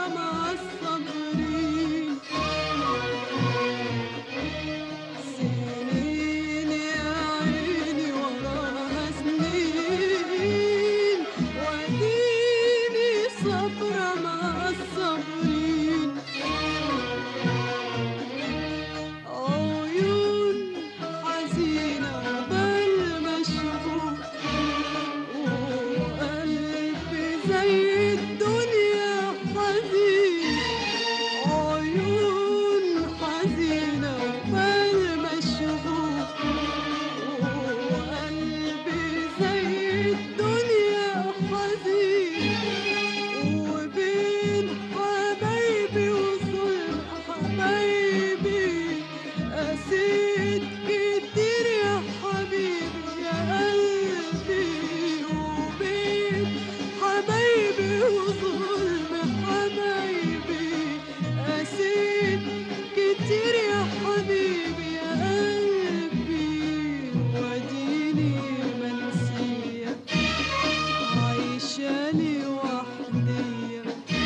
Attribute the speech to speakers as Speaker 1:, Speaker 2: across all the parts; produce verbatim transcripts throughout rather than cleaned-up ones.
Speaker 1: مع الصابرين. سنين يا عيني وراها سنين، واديني صابرة مع الصابرين. عيون حزينة وبال مشغول، وقلبي زي الدنيا حزين. عيون حزينة وبال مشغول، وقلبي زي الدنيا حزين. وبين حبايبي وظلم حبايبي قسيت كتير يا حبيبي يا قلبي. وبين حبايبي وظلم حبايبي قسيت كتير يا حبيبي يا قلبي. واديني منسية عايشة لي وحدية،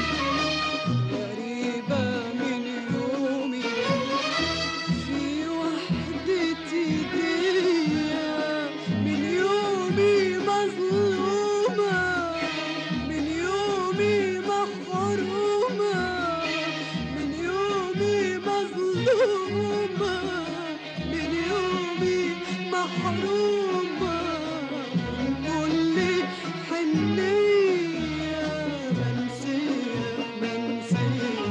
Speaker 1: غريبة من يومي في وحدتي دية. من يومي مظلومة، من يومي محرومة، من يومي مظلومة، من يومي محرومة من كل حنية. منسية منسية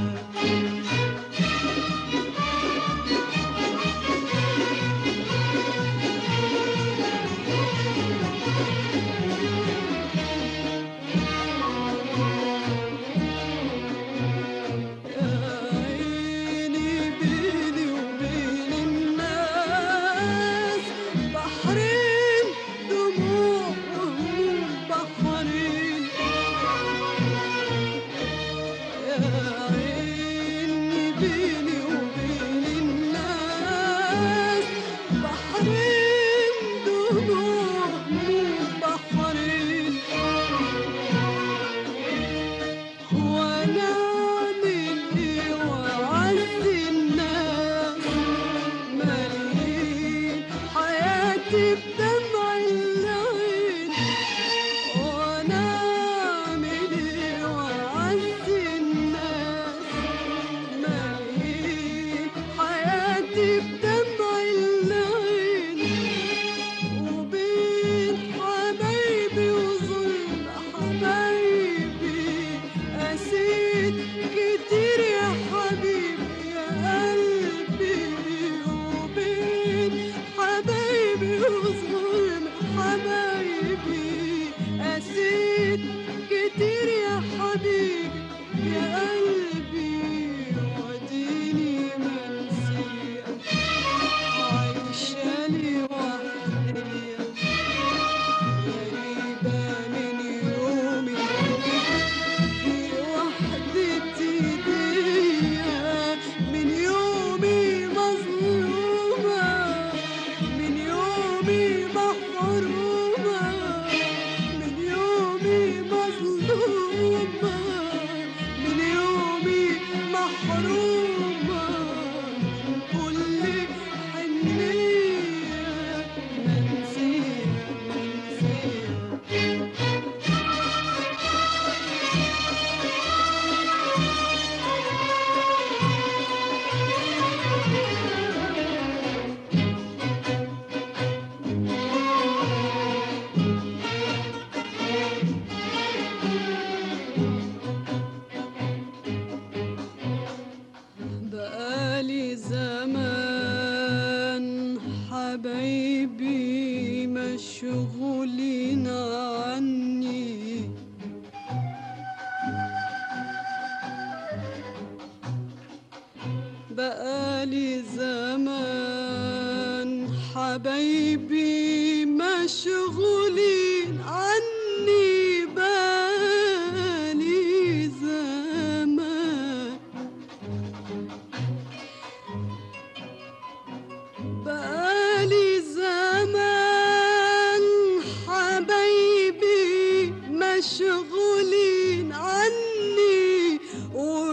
Speaker 1: يا عيني. بيني وبين الناس بحرين دموع وهموم بحرين. يا عيني بيني وبين الناس بحرين دموع وهموم بحرين. وانا اعمل ايه واعز الناس، مالين حياتي بدمع العين. وانا اعمل ايه واعز الناس، مالين حياتي بدمع العين. وبين حبايبي وظلم حبايبي قسيت كتير يا حبيبي يا قلبي. وبين حبايبي وظلم حبايبي قسيت كتير يا حبيبي يا قلبي. واديني منسية عايشة لي وحدية، غريبة من يومي في وحدتي دية. من يومي مظلومة، من يومي محرومة، من يومي مظلومة، من يومي محرومة من كل حنية. منسية منسية بقالي زمان حبايبي مشغولين عني. بقالي زمان حبايبي مشغولين عني. بقالي زمان بقالي زمان حبايبي مشغولين عني.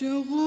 Speaker 1: مشغولين